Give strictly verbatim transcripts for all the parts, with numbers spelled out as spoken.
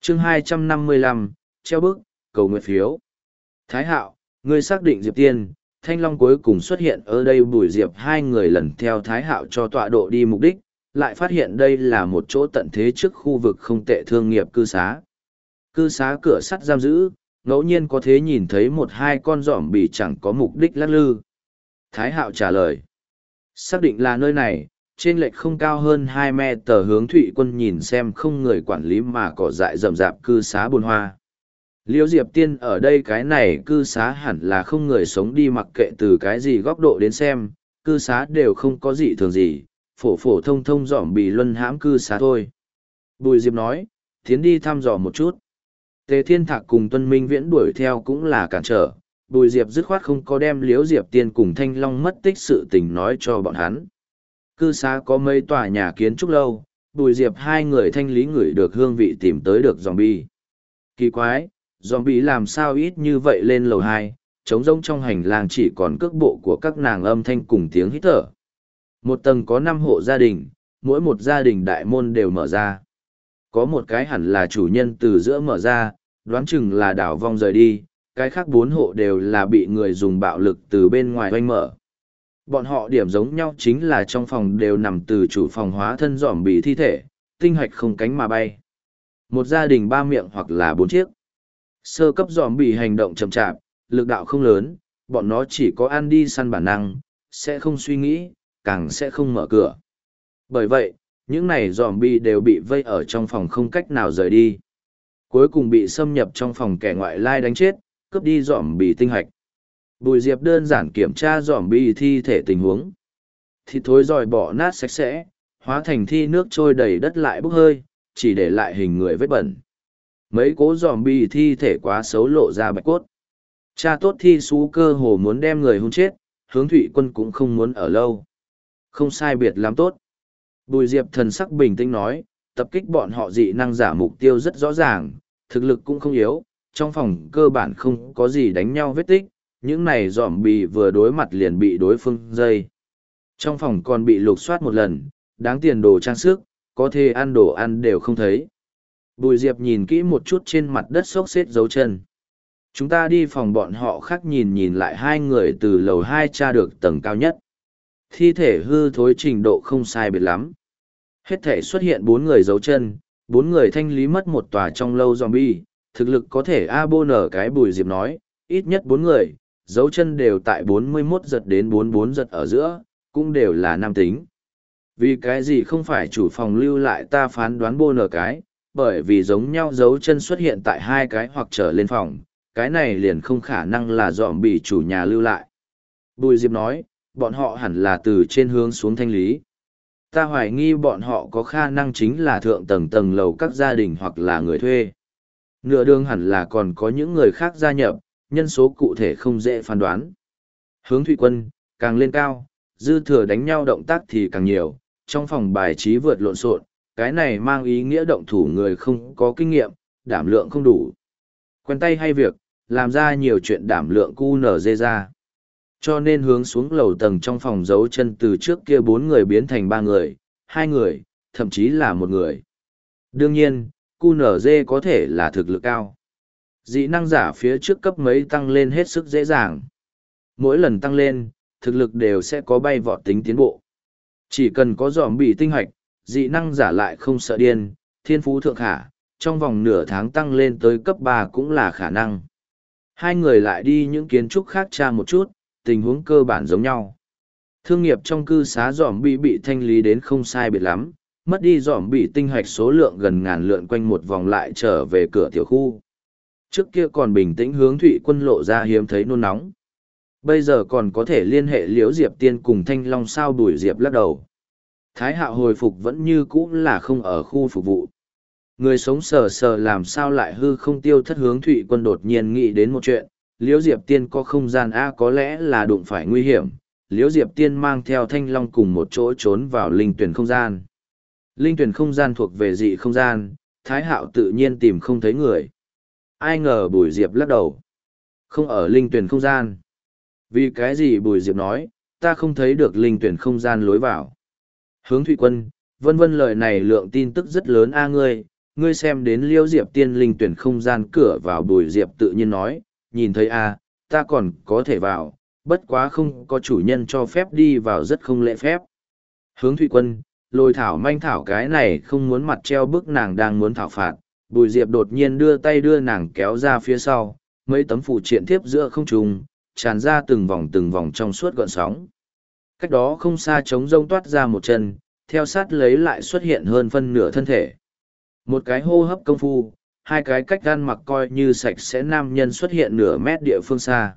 chương hai trăm năm mươi lăm, treo bức, cầu nguyện phiếu. Thái Hạo, ngươi xác định Diệp Tiên, Thanh Long cuối cùng xuất hiện ở đây. Bùi Diệp hai người lần theo Thái Hạo cho tọa độ đi mục đích, lại phát hiện đây là một chỗ tận thế trước khu vực không tệ thương nghiệp cư xá. Cư xá cửa sắt giam giữ, ngẫu nhiên có thể nhìn thấy một hai con giỏm bị chẳng có mục đích lắc lư. Thái Hạo trả lời. Xác định là nơi này, trên lệch không cao hơn hai me tờ hướng Thụy Quân nhìn xem không người quản lý mà cỏ dại rậm rạp cư xá bồn hoa. Liễu Diệp Tiên ở đây cái này cư xá hẳn là không người sống đi, mặc kệ từ cái gì góc độ đến xem, cư xá đều không có gì thường gì, phổ phổ thông thông dỏm bị luân hãm cư xá thôi. Bùi Diệp nói, tiến đi thăm dò một chút. Tề Thiên Thạc cùng Tuân Minh Viễn đuổi theo cũng là cản trở, Bùi Diệp dứt khoát không có đem Liễu Diệp Tiên cùng Thanh Long mất tích sự tình nói cho bọn hắn. Cư xá có mấy tòa nhà kiến trúc lâu, Bùi Diệp hai người thanh lý ngửi được hương vị tìm tới được zombie. Kỳ quái, zombie làm sao ít như vậy lên lầu hai, trống rỗng trong hành lang chỉ còn cước bộ của các nàng âm thanh cùng tiếng hít thở. Một tầng có năm hộ gia đình, mỗi một gia đình đại môn đều mở ra. Có một cái hẳn là chủ nhân từ giữa mở ra, đoán chừng là đảo vong rời đi, cái khác bốn hộ đều là bị người dùng bạo lực từ bên ngoài oanh mở. Bọn họ điểm giống nhau chính là trong phòng đều nằm từ chủ phòng hóa thân dòm bị thi thể, tinh hạch không cánh mà bay. Một gia đình ba miệng hoặc là bốn chiếc. Sơ cấp dòm bị hành động chậm chạp, lực đạo không lớn, bọn nó chỉ có ăn đi săn bản năng, sẽ không suy nghĩ, càng sẽ không mở cửa. Bởi vậy, những này dòm bi đều bị vây ở trong phòng không cách nào rời đi. Cuối cùng bị xâm nhập trong phòng kẻ ngoại lai đánh chết, cướp đi dòm bi tinh hạch. Bùi Diệp đơn giản kiểm tra dòm bi thi thể tình huống. Thịt thối dòi bỏ nát sạch sẽ, hóa thành thi nước trôi đầy đất lại bốc hơi, chỉ để lại hình người vết bẩn. Mấy cố dòm bi thi thể quá xấu lộ ra bạch cốt. Cha tốt thi xú cơ hồ muốn đem người hôn chết, Hướng Thụy Quân cũng không muốn ở lâu. Không sai biệt lắm tốt. Bùi Diệp thần sắc bình tĩnh nói, tập kích bọn họ dị năng giả mục tiêu rất rõ ràng, thực lực cũng không yếu, trong phòng cơ bản không có gì đánh nhau vết tích, những này dòm bì vừa đối mặt liền bị đối phương dây. Trong phòng còn bị lục soát một lần, đáng tiền đồ trang sức, có thể ăn đồ ăn đều không thấy. Bùi Diệp nhìn kỹ một chút trên mặt đất xốc xếp dấu chân. Chúng ta đi phòng bọn họ khác nhìn nhìn lại hai người từ lầu hai tra được tầng cao nhất. Thi thể hư thối trình độ không sai biệt lắm. Hết thể xuất hiện bốn người dấu chân, bốn người thanh lý mất một tòa trong lâu zombie, thực lực có thể a bô nở cái. Bùi Diệp nói, ít nhất bốn người, dấu chân đều tại bốn mươi mốt giật đến bốn mươi bốn giật ở giữa, cũng đều là nam tính. Vì cái gì không phải chủ phòng lưu lại, ta phán đoán bô nở cái, bởi vì giống nhau dấu chân xuất hiện tại hai cái hoặc trở lên phòng, cái này liền không khả năng là dòm bị chủ nhà lưu lại. Bùi Diệp nói, bọn họ hẳn là từ trên hướng xuống thanh lý. Ta hoài nghi bọn họ có khả năng chính là thượng tầng tầng lầu các gia đình hoặc là người thuê. Nửa đường hẳn là còn có những người khác gia nhập, nhân số cụ thể không dễ phán đoán. Hướng Thụy Quân, càng lên cao, dư thừa đánh nhau động tác thì càng nhiều, trong phòng bài trí vượt lộn xộn, cái này mang ý nghĩa động thủ người không có kinh nghiệm, đảm lượng không đủ. Quen tay hay việc, làm ra nhiều chuyện đảm lượng cu nở dê ra. Cho nên hướng xuống lầu tầng trong phòng giấu chân từ trước kia bốn người biến thành ba người, hai người, thậm chí là một người. Đương nhiên, cu nở dê có thể là thực lực cao. Dị năng giả phía trước cấp mấy tăng lên hết sức dễ dàng. Mỗi lần tăng lên, thực lực đều sẽ có bay vọt tính tiến bộ. Chỉ cần có dòm bị tinh hoạch, dị năng giả lại không sợ điên, thiên phú thượng khả, trong vòng nửa tháng tăng lên tới cấp ba cũng là khả năng. Hai người lại đi những kiến trúc khác tra một chút, tình huống cơ bản giống nhau. Thương nghiệp trong cư xá dòm bị bị thanh lý đến không sai biệt lắm, mất đi dòm bị tinh hoạch số lượng gần ngàn lượn quanh một vòng lại trở về cửa tiểu khu. Trước kia còn bình tĩnh Hướng Thụy Quân lộ ra hiếm thấy nôn nóng. Bây giờ còn có thể liên hệ Liễu Diệp Tiên cùng Thanh Long sao? Bùi Diệp lắc đầu. Thái Hạo hồi phục vẫn như cũ là không ở khu phục vụ. Người sống sờ sờ làm sao lại hư không tiêu thất? Hướng Thụy Quân đột nhiên nghĩ đến một chuyện, Liễu Diệp Tiên có không gian A, có lẽ là đụng phải nguy hiểm. Liễu Diệp Tiên mang theo Thanh Long cùng một chỗ trốn vào linh tuyển không gian. Linh tuyển không gian thuộc về dị không gian, Thái Hạo tự nhiên tìm không thấy người. Ai ngờ Bùi Diệp lắc đầu. Không ở linh tuyển không gian. Vì cái gì? Bùi Diệp nói, ta không thấy được linh tuyển không gian lối vào. Hướng Thụy Quân, vân vân lời này lượng tin tức rất lớn. A ngươi, ngươi xem đến liêu diệp tiên linh tuyển không gian cửa vào. Bùi diệp tự nhiên nói, nhìn thấy a à, ta còn có thể vào, bất quá không có chủ nhân cho phép đi vào, rất không lễ phép. Hướng Thụy Quân, lôi thảo manh thảo cái này không muốn mặt treo bức nàng đang muốn thảo phạt. Bùi diệp đột nhiên đưa tay đưa nàng kéo ra phía sau, mấy tấm phụ triện thiếp giữa không trung, tràn ra từng vòng từng vòng trong suốt gợn sóng. Cách đó không xa trống rông toát ra một chân, theo sát lấy lại xuất hiện hơn phân nửa thân thể. Một cái hô hấp công phu, hai cái cách gan mặc coi như sạch sẽ nam nhân xuất hiện nửa mét địa phương xa.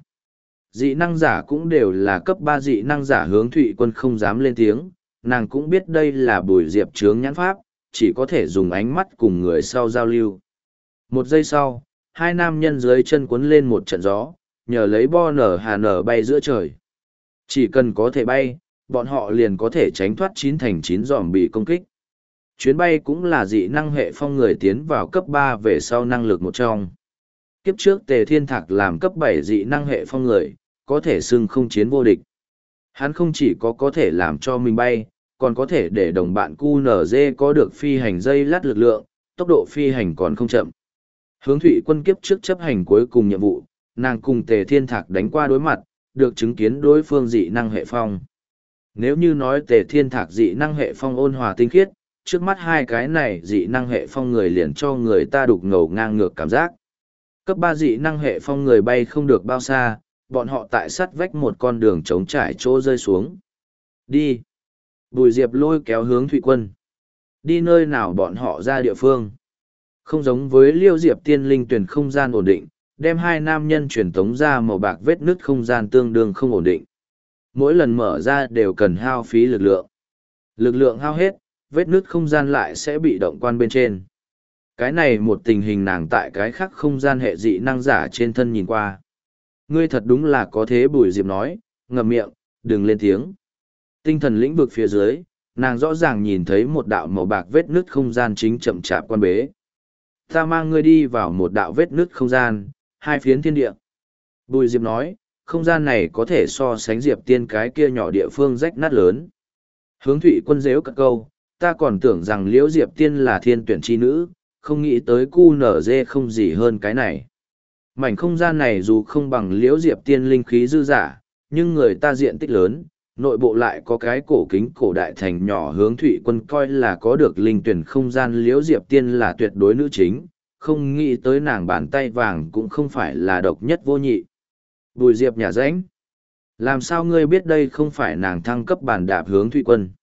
Dị năng giả cũng đều là cấp ba dị năng giả. Hướng Thụy Quân không dám lên tiếng, nàng cũng biết đây là Bùi Diệp chướng nhãn pháp, chỉ có thể dùng ánh mắt cùng người sau giao lưu. Một giây sau, hai nam nhân dưới chân cuốn lên một trận gió, nhờ lấy bo nở hà nở bay giữa trời. Chỉ cần có thể bay, bọn họ liền có thể tránh thoát chín thành chín giòm bị công kích. Chuyến bay cũng là dị năng hệ phong người tiến vào cấp ba về sau năng lực một trong. Kiếp trước Tề Thiên Thạc làm cấp bảy dị năng hệ phong người, có thể xưng không chiến vô địch. Hắn không chỉ có có thể làm cho mình bay, còn có thể để đồng bạn cu nở dê có được phi hành dây lát lực lượng, tốc độ phi hành còn không chậm. Hướng Thụy Quân kiếp trước chấp hành cuối cùng nhiệm vụ, nàng cùng Tề Thiên Thạc đánh qua đối mặt, được chứng kiến đối phương dị năng hệ phong. Nếu như nói Tề Thiên Thạc dị năng hệ phong ôn hòa tinh khiết, trước mắt hai cái này dị năng hệ phong người liền cho người ta đục ngầu ngang ngược cảm giác. Cấp ba dị năng hệ phong người bay không được bao xa, bọn họ tại sát vách một con đường trống trải chỗ rơi xuống. Đi! Bùi Diệp lôi kéo Hướng Thụy Quân. Đi nơi nào bọn họ ra địa phương. Không giống với Liêu Diệp tiên linh tuyển không gian ổn định, đem hai nam nhân truyền tống ra màu bạc vết nứt không gian tương đương không ổn định. Mỗi lần mở ra đều cần hao phí lực lượng. Lực lượng hao hết, vết nứt không gian lại sẽ bị động quan bên trên. Cái này một tình hình nàng tại cái khác không gian hệ dị năng giả trên thân nhìn qua. Ngươi thật đúng là có thế. Bùi Diệp nói, ngậm miệng, đừng lên tiếng. Tinh thần lĩnh vực phía dưới, nàng rõ ràng nhìn thấy một đạo màu bạc vết nứt không gian chính chậm chạp quan bế. Ta mang ngươi đi vào một đạo vết nứt không gian, hai phiến thiên địa. Bùi Diệp nói, không gian này có thể so sánh Diệp tiên cái kia nhỏ địa phương rách nát lớn. Hướng Thụy Quân dếu cất câu, ta còn tưởng rằng Liễu Diệp tiên là thiên tuyển chi nữ, không nghĩ tới cu nở dê không gì hơn cái này. Mảnh không gian này dù không bằng Liễu Diệp tiên linh khí dư giả, nhưng người ta diện tích lớn, nội bộ lại có cái cổ kính cổ đại thành nhỏ. Hướng Thụy Quân coi là có được linh tuyển không gian Liễu Diệp tiên là tuyệt đối nữ chính, không nghĩ tới nàng bàn tay vàng cũng không phải là độc nhất vô nhị. Bùi Diệp nhả rãnh. Làm sao ngươi biết đây không phải nàng thăng cấp bàn đạp Hướng Thụy Quân?